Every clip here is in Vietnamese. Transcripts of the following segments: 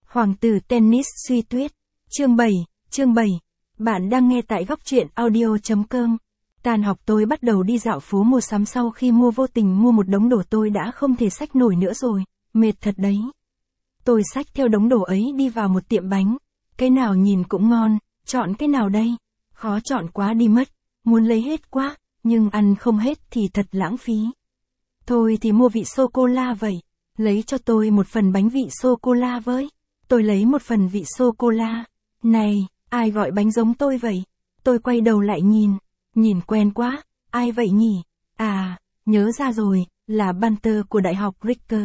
Hoàng tử tennis Suy Tuyết. Chương 7. Bạn đang nghe tại góc truyện audio.com. Tan học tôi bắt đầu đi dạo phố mua sắm sau khi vô tình mua một đống đồ tôi đã không thể xách nổi nữa rồi, mệt thật đấy. Tôi xách theo đống đồ ấy đi vào một tiệm bánh. Cái nào nhìn cũng ngon, chọn cái nào đây? Khó chọn quá đi mất, muốn lấy hết quá, nhưng ăn không hết thì thật lãng phí. Thôi thì mua vị sô-cô-la vậy, lấy cho tôi một phần bánh vị sô-cô-la với. Tôi lấy một phần vị sô-cô-la. Này, ai gọi bánh giống tôi vậy? Tôi quay đầu lại nhìn quen quá, ai vậy nhỉ? À, nhớ ra rồi, là Banter của Đại học Ricker.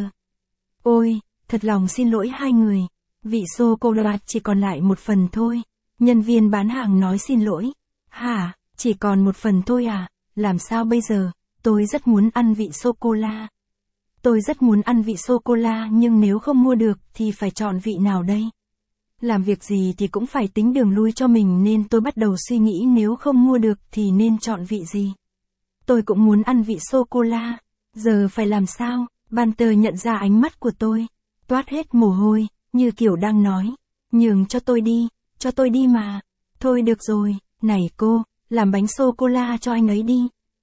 Ôi, thật lòng xin lỗi hai người, vị sô-cô-la chỉ còn lại một phần thôi. Nhân viên bán hàng nói xin lỗi. Hả, chỉ còn một phần thôi à? Làm sao bây giờ? Tôi rất muốn ăn vị sô-cô-la. Tôi rất muốn ăn vị sô-cô-la nhưng nếu không mua được thì phải chọn vị nào đây? Làm việc gì thì cũng phải tính đường lui cho mình nên tôi bắt đầu suy nghĩ nếu không mua được thì nên chọn vị gì. Tôi cũng muốn ăn vị sô-cô-la. Giờ phải làm sao? Banter nhận ra ánh mắt của tôi. Toát hết mồ hôi, như kiểu đang nói. Nhường cho tôi đi mà. Thôi được rồi, này cô, làm bánh sô-cô-la cho anh ấy đi.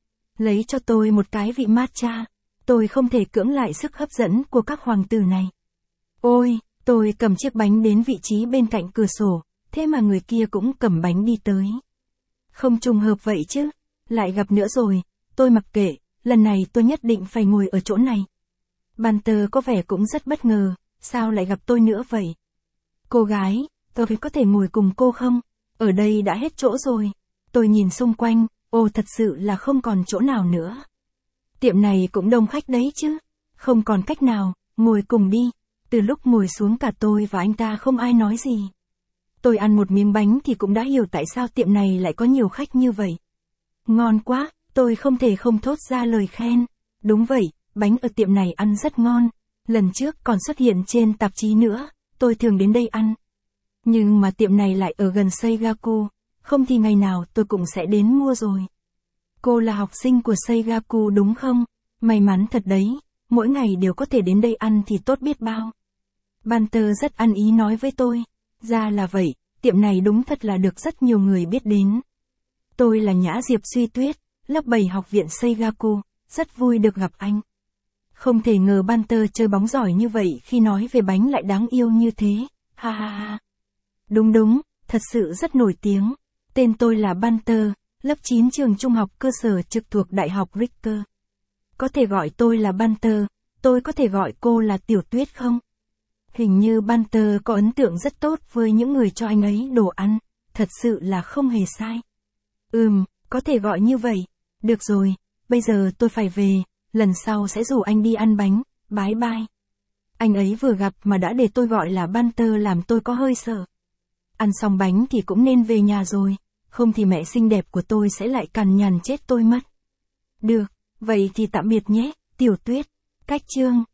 Lấy cho tôi một cái vị matcha. Tôi không thể cưỡng lại sức hấp dẫn của các hoàng tử này. Ôi, tôi cầm chiếc bánh đến vị trí bên cạnh cửa sổ, thế mà người kia cũng cầm bánh đi tới. Không trùng hợp vậy chứ, lại gặp nữa rồi, tôi mặc kệ, lần này tôi nhất định phải ngồi ở chỗ này. Banter có vẻ cũng rất bất ngờ, sao lại gặp tôi nữa vậy? Cô gái, tôi có thể ngồi cùng cô không? Ở đây đã hết chỗ rồi. Tôi nhìn xung quanh, thật sự là không còn chỗ nào nữa. Tiệm này cũng đông khách đấy chứ. Không còn cách nào, ngồi cùng đi. Từ lúc ngồi xuống cả tôi và anh ta không ai nói gì. Tôi ăn một miếng bánh thì cũng đã hiểu tại sao tiệm này lại có nhiều khách như vậy. Ngon quá, tôi không thể không thốt ra lời khen. Đúng vậy, bánh ở tiệm này ăn rất ngon. Lần trước còn xuất hiện trên tạp chí nữa, tôi thường đến đây ăn. Nhưng mà tiệm này lại ở gần Seigaku, không thì ngày nào tôi cũng sẽ đến mua rồi. Cô là học sinh của Seigaku đúng không? May mắn thật đấy, mỗi ngày đều có thể đến đây ăn thì tốt biết bao. Banter rất ăn ý nói với tôi. Ra là vậy, tiệm này đúng thật là được rất nhiều người biết đến. Tôi là Nhã Diệp Suy Tuyết, lớp 7 học viện Seigaku, rất vui được gặp anh. Không thể ngờ Banter chơi bóng giỏi như vậy khi nói về bánh lại đáng yêu như thế, ha ha ha. Đúng, thật sự rất nổi tiếng. Tên tôi là Banter, lớp 9 trường trung học cơ sở trực thuộc Đại học Ricker. Có thể gọi tôi là Banter, tôi có thể gọi cô là Tiểu Tuyết không? Hình như Banter có ấn tượng rất tốt với những người cho anh ấy đồ ăn, thật sự là không hề sai. Có thể gọi như vậy. Được rồi, bây giờ tôi phải về, lần sau sẽ rủ anh đi ăn bánh, bye bye. Anh ấy vừa gặp mà đã để tôi gọi là Banter làm tôi có hơi sợ. Ăn xong bánh thì cũng nên về nhà rồi, không thì mẹ xinh đẹp của tôi sẽ lại cằn nhằn chết tôi mất. Được, vậy thì tạm biệt nhé, Tiểu Tuyết. Cách chương